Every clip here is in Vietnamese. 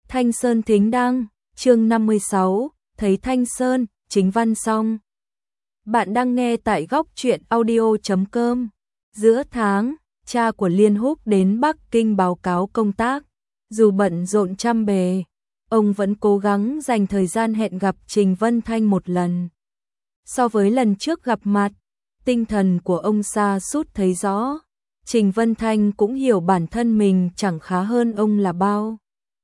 Thanh Sơn Thính Đăng, chương 56, thấy Thanh Sơn, chính văn xong. Bạn đang nghe tại góc truyện audio.com. Giữa tháng, cha của Liên Húc đến Bắc Kinh báo cáo công tác. Dù bận rộn trăm bề, ông vẫn cố gắng dành thời gian hẹn gặp Trình Vân Thanh một lần. So với lần trước gặp mặt, tinh thần của ông sa sút thấy rõ. Trình Vân Thanh cũng hiểu bản thân mình chẳng khá hơn ông là bao.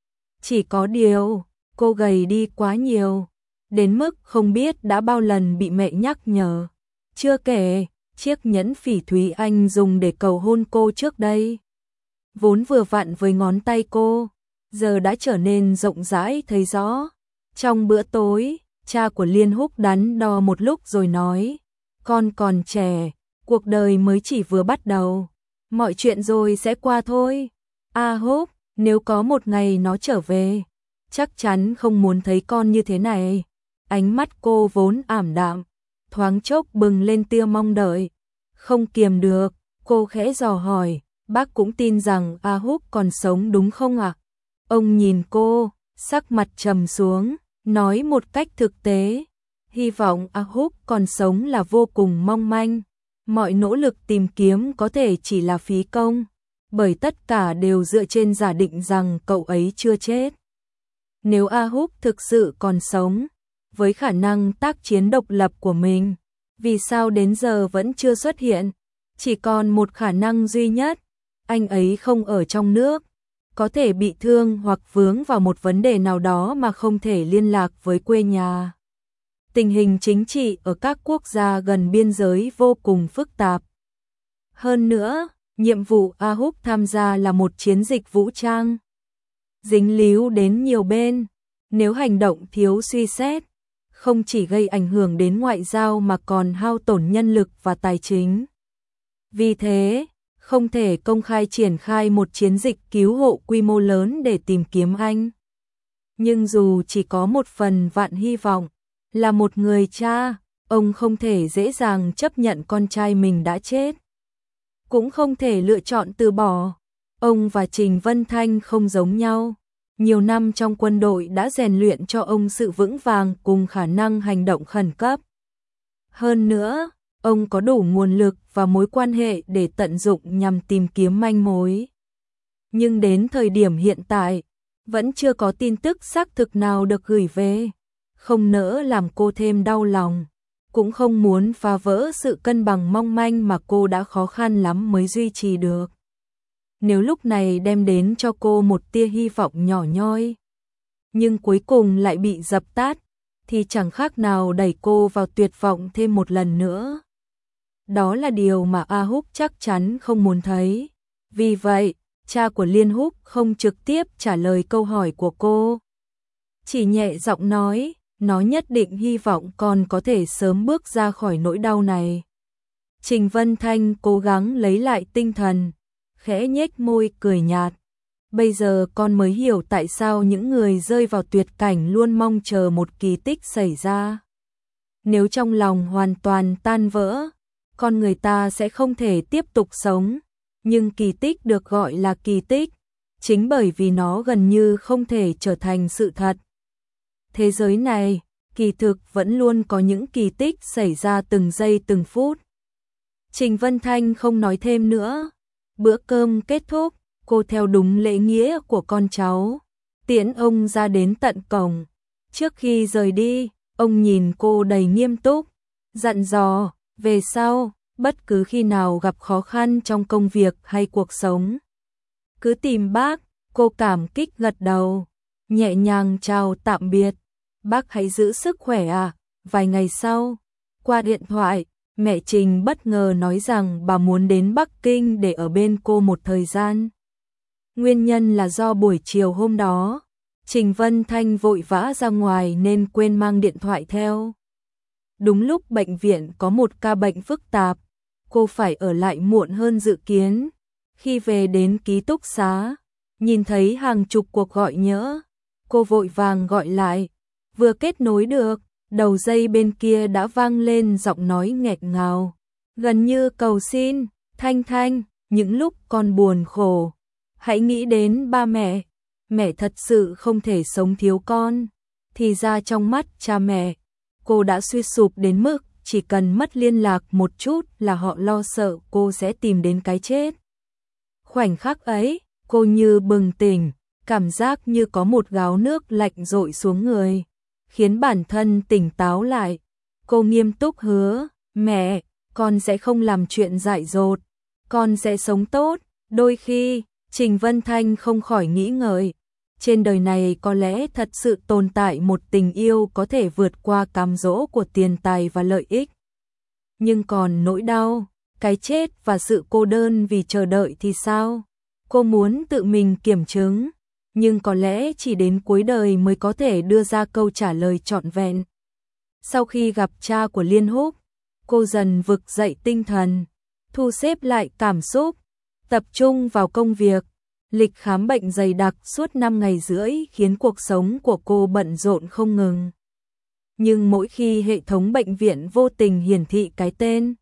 Chỉ có điều, cô gầy đi quá nhiều, đến mức không biết đã bao lần bị mẹ nhắc nhở. Chưa kể, chiếc nhẫn phỉ thúy anh dùng để cầu hôn cô trước đây, vốn vừa vặn với ngón tay cô, giờ đã trở nên rộng rãi thấy rõ. Trong bữa tối, cha của Liên Húc đắn đo một lúc rồi nói, con còn trẻ, cuộc đời mới chỉ vừa bắt đầu, mọi chuyện rồi sẽ qua thôi. A Húc, nếu có một ngày nó trở về, chắc chắn không muốn thấy con như thế này. Ánh mắt cô vốn ảm đạm, thoáng chốc bừng lên tia mong đợi. Không kiềm được, cô khẽ dò hỏi, bác cũng tin rằng A Húc còn sống đúng không ạ? Ông nhìn cô, sắc mặt trầm xuống, nói một cách thực tế, hy vọng A Húc còn sống là vô cùng mong manh. Mọi nỗ lực tìm kiếm có thể chỉ là phí công, bởi tất cả đều dựa trên giả định rằng cậu ấy chưa chết. Nếu A Húc thực sự còn sống, với khả năng tác chiến độc lập của mình, vì sao đến giờ vẫn chưa xuất hiện? Chỉ còn một khả năng duy nhất, anh ấy không ở trong nước, có thể bị thương hoặc vướng vào một vấn đề nào đó mà không thể liên lạc với quê nhà. Tình hình chính trị ở các quốc gia gần biên giới vô cùng phức tạp. Hơn nữa, nhiệm vụ A Húc tham gia là một chiến dịch vũ trang, dính líu đến nhiều bên, nếu hành động thiếu suy xét, không chỉ gây ảnh hưởng đến ngoại giao mà còn hao tổn nhân lực và tài chính. Vì thế, không thể công khai triển khai một chiến dịch cứu hộ quy mô lớn để tìm kiếm anh. Nhưng dù chỉ có một phần vạn hy vọng, là một người cha, ông không thể dễ dàng chấp nhận con trai mình đã chết. Cũng không thể lựa chọn từ bỏ. Ông và Trình Vân Thanh không giống nhau. Nhiều năm trong quân đội đã rèn luyện cho ông sự vững vàng cùng khả năng hành động khẩn cấp. Hơn nữa, ông có đủ nguồn lực và mối quan hệ để tận dụng nhằm tìm kiếm manh mối. Nhưng đến thời điểm hiện tại, vẫn chưa có tin tức xác thực nào được gửi về. Không nỡ làm cô thêm đau lòng, cũng không muốn phá vỡ sự cân bằng mong manh mà cô đã khó khăn lắm mới duy trì được. Nếu lúc này đem đến cho cô một tia hy vọng nhỏ nhoi, nhưng cuối cùng lại bị dập tắt, thì chẳng khác nào đẩy cô vào tuyệt vọng thêm một lần nữa. Đó là điều mà A Húc chắc chắn không muốn thấy. Vì vậy, cha của Liên Húc không trực tiếp trả lời câu hỏi của cô, chỉ nhẹ giọng nói, nó nhất định hy vọng con có thể sớm bước ra khỏi nỗi đau này. Trình Vân Thanh cố gắng lấy lại tinh thần, khẽ nhếch môi cười nhạt. Bây giờ con mới hiểu tại sao những người rơi vào tuyệt cảnh luôn mong chờ một kỳ tích xảy ra. Nếu trong lòng hoàn toàn tan vỡ, con người ta sẽ không thể tiếp tục sống. Nhưng kỳ tích được gọi là kỳ tích, chính bởi vì nó gần như không thể trở thành sự thật. Thế giới này, kỳ thực vẫn luôn có những kỳ tích xảy ra từng giây từng phút. Trình Vân Thanh không nói thêm nữa. Bữa cơm kết thúc, cô theo đúng lễ nghĩa của con cháu, tiễn ông ra đến tận cổng. Trước khi rời đi, ông nhìn cô đầy nghiêm túc, dặn dò, về sau, bất cứ khi nào gặp khó khăn trong công việc hay cuộc sống, cứ tìm bác. Cô cảm kích gật đầu, nhẹ nhàng chào tạm biệt. Bác hãy giữ sức khỏe à. Vài ngày sau, qua điện thoại, mẹ Trình bất ngờ nói rằng bà muốn đến Bắc Kinh để ở bên cô một thời gian. Nguyên nhân là do buổi chiều hôm đó, Trình Vân Thanh vội vã ra ngoài nên quên mang điện thoại theo. Đúng lúc bệnh viện có một ca bệnh phức tạp, cô phải ở lại muộn hơn dự kiến. Khi về đến ký túc xá, nhìn thấy hàng chục cuộc gọi nhỡ, cô vội vàng gọi lại. Vừa kết nối được, đầu dây bên kia đã vang lên giọng nói nghẹn ngào, gần như cầu xin, Thanh Thanh, những lúc con buồn khổ, hãy nghĩ đến ba mẹ. mẹ thật sự không thể sống thiếu con. Thì ra trong mắt cha mẹ, cô đã suy sụp đến mức chỉ cần mất liên lạc một chút là họ lo sợ cô sẽ tìm đến cái chết. Khoảnh khắc ấy, cô như bừng tỉnh, cảm giác như có một gáo nước lạnh dội xuống người, khiến bản thân tỉnh táo lại. Cô nghiêm túc hứa, mẹ, con sẽ không làm chuyện dại dột, con sẽ sống tốt. Đôi khi, Trình Vân Thanh không khỏi nghĩ ngợi, trên đời này có lẽ thật sự tồn tại một tình yêu có thể vượt qua cám dỗ của tiền tài và lợi ích. Nhưng còn nỗi đau, cái chết và sự cô đơn vì chờ đợi thì sao? Cô muốn tự mình kiểm chứng, nhưng có lẽ chỉ đến cuối đời mới có thể đưa ra câu trả lời trọn vẹn. Sau khi gặp cha của Liên Húc, cô dần vực dậy tinh thần, thu xếp lại cảm xúc, tập trung vào công việc. Lịch khám bệnh dày đặc suốt 5 ngày rưỡi khiến cuộc sống của cô bận rộn không ngừng. Nhưng mỗi khi hệ thống bệnh viện vô tình hiển thị cái tên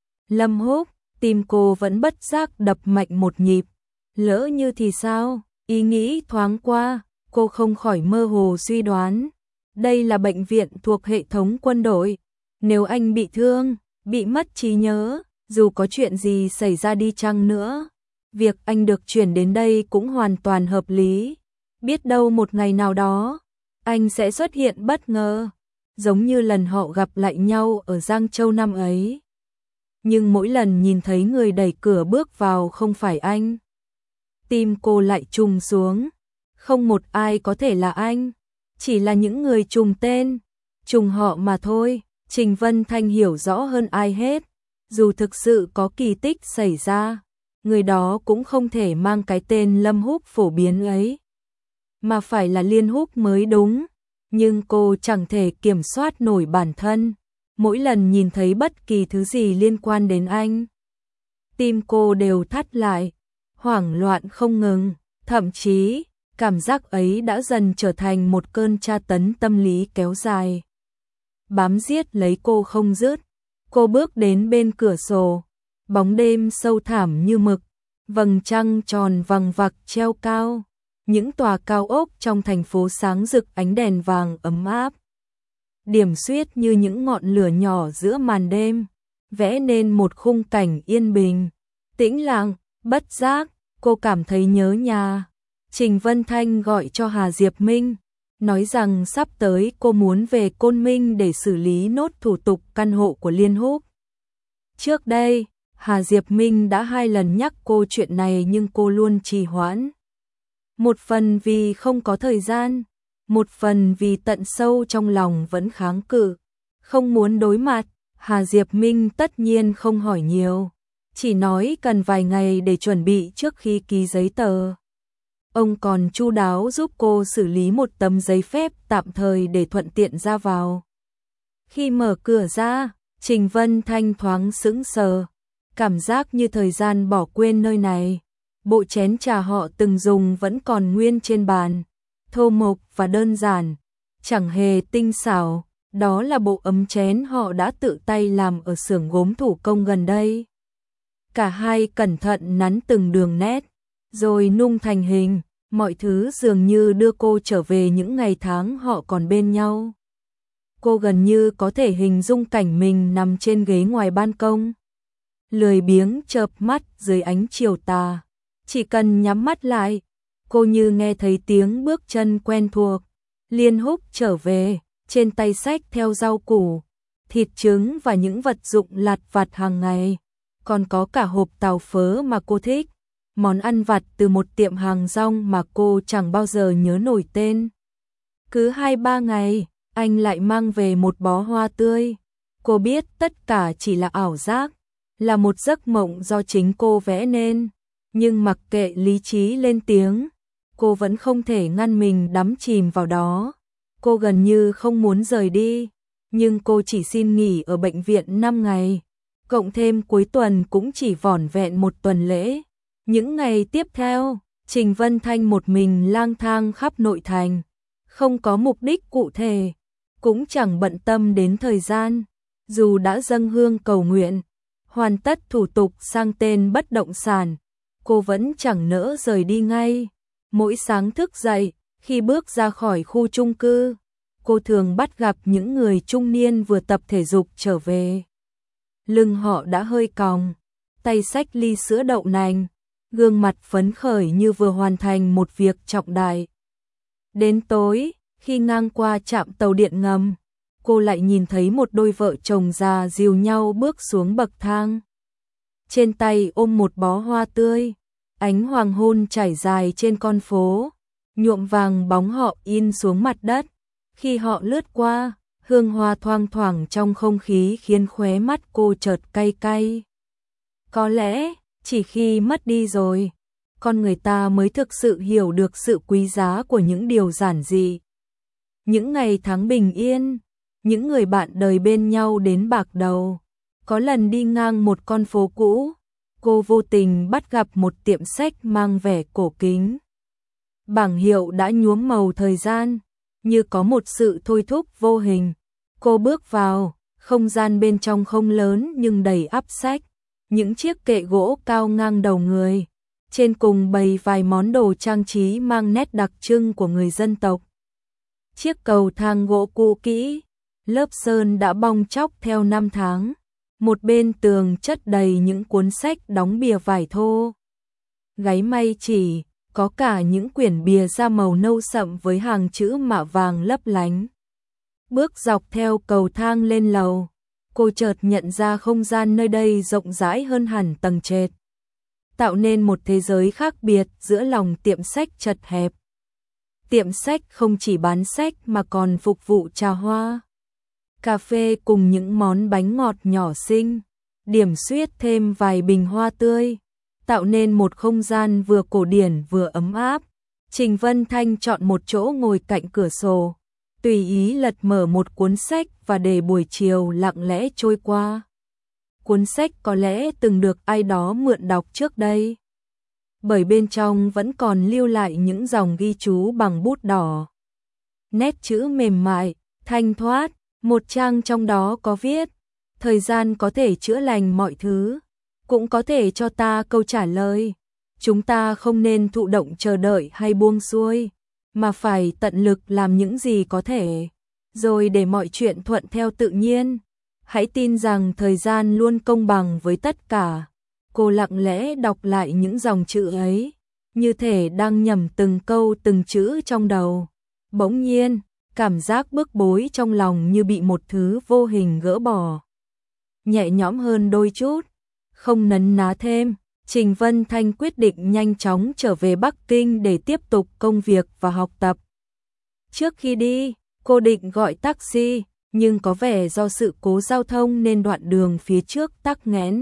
Lâm Húc, tim cô vẫn bất giác đập mạnh một nhịp. Lỡ như thì sao? Ý nghĩ thoáng qua, cô không khỏi mơ hồ suy đoán. Đây là bệnh viện thuộc hệ thống quân đội. Nếu anh bị thương, bị mất trí nhớ, dù có chuyện gì xảy ra đi chăng nữa, việc anh được chuyển đến đây cũng hoàn toàn hợp lý. Biết đâu một ngày nào đó, anh sẽ xuất hiện bất ngờ, giống như lần họ gặp lại nhau ở Giang Châu năm ấy. Nhưng mỗi lần nhìn thấy người đẩy cửa bước vào không phải anh, tim cô lại trùng xuống. Không một ai có thể là anh, chỉ là những người trùng tên, trùng họ mà thôi. Trình Vân Thanh hiểu rõ hơn ai hết, dù thực sự có kỳ tích xảy ra, người đó cũng không thể mang cái tên Lâm Húc phổ biến ấy, mà phải là Liên Húc mới đúng. Nhưng cô chẳng thể kiểm soát nổi bản thân, mỗi lần nhìn thấy bất kỳ thứ gì liên quan đến anh, tim cô đều thắt lại, hoảng loạn không ngừng, thậm chí cảm giác ấy đã dần trở thành một cơn tra tấn tâm lý kéo dài, bám giết lấy cô không dứt. Cô bước đến bên cửa sổ, bóng đêm sâu thẳm như mực, vầng trăng tròn vằng vặc treo cao, những tòa cao ốc trong thành phố sáng rực ánh đèn vàng ấm áp, điểm xuyết như những ngọn lửa nhỏ giữa màn đêm, vẽ nên một khung cảnh yên bình, tĩnh lặng. Bất giác, cô cảm thấy nhớ nhà. Trình Vân Thanh gọi cho Hà Diệp Minh, nói rằng sắp tới cô muốn về Côn Minh để xử lý nốt thủ tục căn hộ của Liên Húc. Trước đây, Hà Diệp Minh đã 2 lần nhắc cô chuyện này nhưng cô luôn trì hoãn. Một phần vì không có thời gian, một phần vì tận sâu trong lòng vẫn kháng cự, không muốn đối mặt. Hà Diệp Minh tất nhiên không hỏi nhiều, chỉ nói cần vài ngày để chuẩn bị trước khi ký giấy tờ. Ông còn chu đáo giúp cô xử lý một tấm giấy phép tạm thời để thuận tiện ra vào. Khi mở cửa ra, Trình Vân Thanh thoáng sững sờ, cảm giác như thời gian bỏ quên nơi này. Bộ chén trà họ từng dùng vẫn còn nguyên trên bàn, thô mộc và đơn giản, chẳng hề tinh xảo. Đó là bộ ấm chén họ đã tự tay làm ở xưởng gốm thủ công gần đây. Cả hai cẩn thận nắn từng đường nét, rồi nung thành hình. Mọi thứ dường như đưa cô trở về những ngày tháng họ còn bên nhau. Cô gần như có thể hình dung cảnh mình nằm trên ghế ngoài ban công, lười biếng chợp mắt dưới ánh chiều tà. Chỉ cần nhắm mắt lại, cô như nghe thấy tiếng bước chân quen thuộc. Liên Húc trở về, trên tay xách theo rau củ, thịt trứng và những vật dụng lặt vặt hàng ngày. Còn có cả hộp tàu phớ mà cô thích, món ăn vặt từ một tiệm hàng rong mà cô chẳng bao giờ nhớ nổi tên. Cứ 2-3 ngày, anh lại mang về một bó hoa tươi. Cô biết tất cả chỉ là ảo giác, là một giấc mộng do chính cô vẽ nên. Nhưng mặc kệ lý trí lên tiếng, cô vẫn không thể ngăn mình đắm chìm vào đó. Cô gần như không muốn rời đi, nhưng cô chỉ xin nghỉ ở bệnh viện 5 ngày, cộng thêm cuối tuần cũng chỉ vỏn vẹn một tuần lễ. Những ngày tiếp theo, Trình Vân Thanh một mình lang thang khắp nội thành, không có mục đích cụ thể, cũng chẳng bận tâm đến thời gian. Dù đã dâng hương cầu nguyện, hoàn tất thủ tục sang tên bất động sản, cô vẫn chẳng nỡ rời đi ngay. Mỗi sáng thức dậy, khi bước ra khỏi khu chung cư, cô thường bắt gặp những người trung niên vừa tập thể dục trở về. Lưng họ đã hơi còng, tay xách ly sữa đậu nành, gương mặt phấn khởi như vừa hoàn thành một việc trọng đại. Đến tối, khi ngang qua trạm tàu điện ngầm, cô lại nhìn thấy một đôi vợ chồng già dìu nhau bước xuống bậc thang. Trên tay ôm một bó hoa tươi, ánh hoàng hôn trải dài trên con phố, nhuộm vàng bóng họ in xuống mặt đất. Khi họ lướt qua, hương hoa thoang thoảng trong không khí khiến khóe mắt cô chợt cay cay. Có lẽ, chỉ khi mất đi rồi, con người ta mới thực sự hiểu được sự quý giá của những điều giản dị. Những ngày tháng bình yên, những người bạn đời bên nhau đến bạc đầu. Có lần đi ngang một con phố cũ, cô vô tình bắt gặp một tiệm sách mang vẻ cổ kính. Bảng hiệu đã nhuốm màu thời gian, như có một sự thôi thúc vô hình. Cô bước vào, không gian bên trong không lớn nhưng đầy ắp sách. Những chiếc kệ gỗ cao ngang đầu người, trên cùng bày vài món đồ trang trí mang nét đặc trưng của người dân tộc. Chiếc cầu thang gỗ cũ kỹ, lớp sơn đã bong tróc theo năm tháng. Một bên tường chất đầy những cuốn sách đóng bìa vải thô. Gáy may chỉ, có cả những quyển bìa da màu nâu sậm với hàng chữ mạ vàng lấp lánh. Bước dọc theo cầu thang lên lầu, cô chợt nhận ra không gian nơi đây rộng rãi hơn hẳn tầng trệt, tạo nên một thế giới khác biệt giữa lòng tiệm sách chật hẹp. Tiệm sách không chỉ bán sách mà còn phục vụ trà hoa, cà phê cùng những món bánh ngọt nhỏ xinh, điểm xuyết thêm vài bình hoa tươi, tạo nên một không gian vừa cổ điển vừa ấm áp. Trình Vân Thanh chọn một chỗ ngồi cạnh cửa sổ, tùy ý lật mở một cuốn sách và để buổi chiều lặng lẽ trôi qua. Cuốn sách có lẽ từng được ai đó mượn đọc trước đây, bởi bên trong vẫn còn lưu lại những dòng ghi chú bằng bút đỏ. Nét chữ mềm mại, thanh thoát, một trang trong đó có viết: thời gian có thể chữa lành mọi thứ, cũng có thể cho ta câu trả lời. Chúng ta không nên thụ động chờ đợi hay buông xuôi, mà phải tận lực làm những gì có thể, rồi để mọi chuyện thuận theo tự nhiên. Hãy tin rằng thời gian luôn công bằng với tất cả. Cô lặng lẽ đọc lại những dòng chữ ấy, như thể đang nhẩm từng câu từng chữ trong đầu. Bỗng nhiên, cảm giác bức bối trong lòng như bị một thứ vô hình gỡ bỏ. Nhẹ nhõm hơn đôi chút, không nấn ná thêm, Trình Vân Thanh quyết định nhanh chóng trở về Bắc Kinh để tiếp tục công việc và học tập. Trước khi đi, cô định gọi taxi, nhưng có vẻ do sự cố giao thông nên đoạn đường phía trước tắc nghẽn.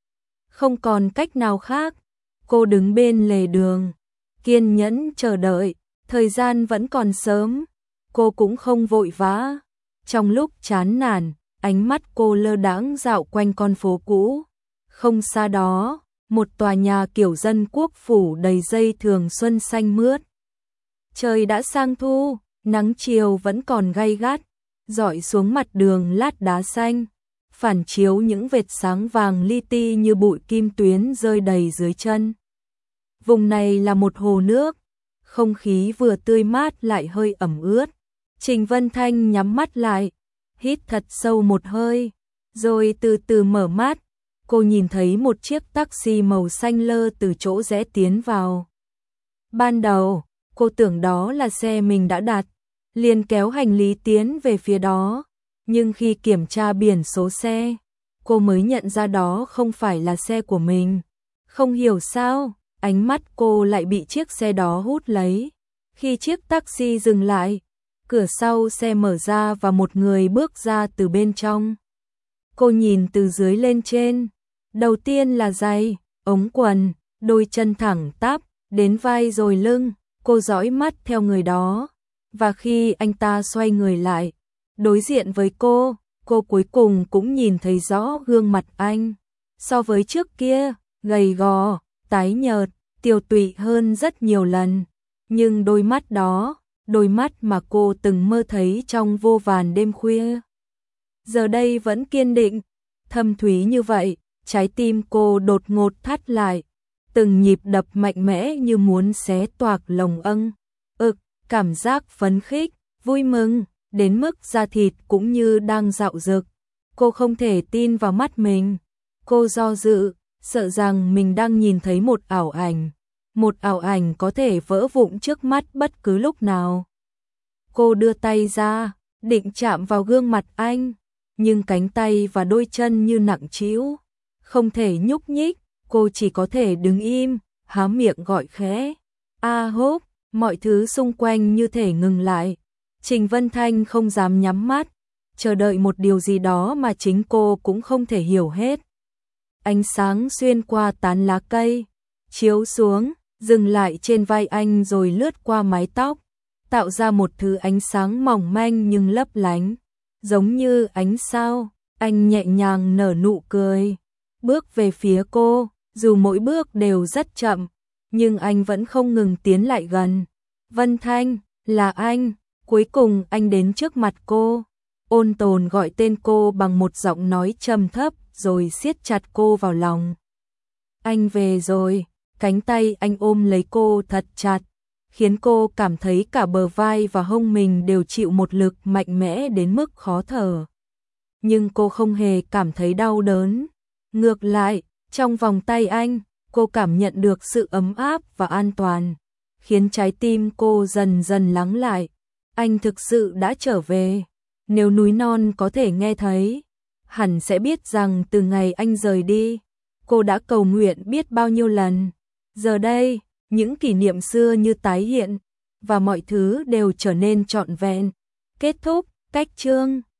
Không còn cách nào khác, cô đứng bên lề đường, kiên nhẫn chờ đợi. Thời gian vẫn còn sớm, cô cũng không vội vã. Trong lúc chán nản, ánh mắt cô lơ đãng dạo quanh con phố cũ. Không xa đó, một tòa nhà kiểu dân quốc phủ đầy dây thường xuân xanh mướt. Trời đã sang thu, nắng chiều vẫn còn gay gắt, rọi xuống mặt đường lát đá xanh, phản chiếu những vệt sáng vàng li ti như bụi kim tuyến rơi đầy dưới chân. Vùng này là một hồ nước, không khí vừa tươi mát lại hơi ẩm ướt. Trình Vân Thanh nhắm mắt lại, hít thật sâu một hơi, rồi từ từ mở mắt. Cô nhìn thấy một chiếc taxi màu xanh lơ từ chỗ rẽ tiến vào. Ban đầu, cô tưởng đó là xe mình đã đặt, liền kéo hành lý tiến về phía đó. Nhưng khi kiểm tra biển số xe, cô mới nhận ra đó không phải là xe của mình. Không hiểu sao, ánh mắt cô lại bị chiếc xe đó hút lấy. Khi chiếc taxi dừng lại, cửa sau xe mở ra và một người bước ra từ bên trong. Cô nhìn từ dưới lên trên. Đầu tiên là giày, ống quần, đôi chân thẳng tắp, đến vai rồi lưng. Cô dõi mắt theo người đó. Và khi anh ta xoay người lại, đối diện với cô cuối cùng cũng nhìn thấy rõ gương mặt anh. So với trước kia, gầy gò, tái nhợt, tiều tụy hơn rất nhiều lần. Nhưng đôi mắt đó, đôi mắt mà cô từng mơ thấy trong vô vàn đêm khuya, giờ đây vẫn kiên định, thâm thúy như vậy. Trái tim cô đột ngột thắt lại. từng nhịp đập mạnh mẽ như muốn xé toạc lồng ực, cảm giác phấn khích, vui mừng, đến mức da thịt cũng như đang dạo dực. Cô không thể tin vào mắt mình. Cô do dự, sợ rằng mình đang nhìn thấy một ảo ảnh có thể vỡ vụn trước mắt bất cứ lúc nào. Cô đưa tay ra, định chạm vào gương mặt anh, nhưng cánh tay và đôi chân như nặng trĩu, không thể nhúc nhích, cô chỉ có thể đứng im, há miệng gọi khẽ. A Húc, mọi thứ xung quanh như thể ngừng lại. Trình Vân Thanh không dám nhắm mắt, chờ đợi một điều gì đó mà chính cô cũng không thể hiểu hết. Ánh sáng xuyên qua tán lá cây, chiếu xuống, dừng lại trên vai anh rồi lướt qua mái tóc, tạo ra một thứ ánh sáng mỏng manh nhưng lấp lánh, giống như ánh sao. Anh nhẹ nhàng nở nụ cười, bước về phía cô, dù mỗi bước đều rất chậm, nhưng anh vẫn không ngừng tiến lại gần. Vân Thanh, là anh. Cuối cùng anh đến trước mặt cô, ôn tồn gọi tên cô bằng một giọng nói trầm thấp rồi siết chặt cô vào lòng. Anh về rồi, cánh tay anh ôm lấy cô thật chặt, khiến cô cảm thấy cả bờ vai và hông mình đều chịu một lực mạnh mẽ đến mức khó thở. Nhưng cô không hề cảm thấy đau đớn. Ngược lại, trong vòng tay anh, cô cảm nhận được sự ấm áp và an toàn, khiến trái tim cô dần dần lắng lại. Anh thực sự đã trở về. Nếu núi non có thể nghe thấy, hẳn sẽ biết rằng từ ngày anh rời đi, cô đã cầu nguyện biết bao nhiêu lần. Giờ đây, những kỷ niệm xưa như tái hiện, và mọi thứ đều trở nên trọn vẹn. Kết thúc, cách chương.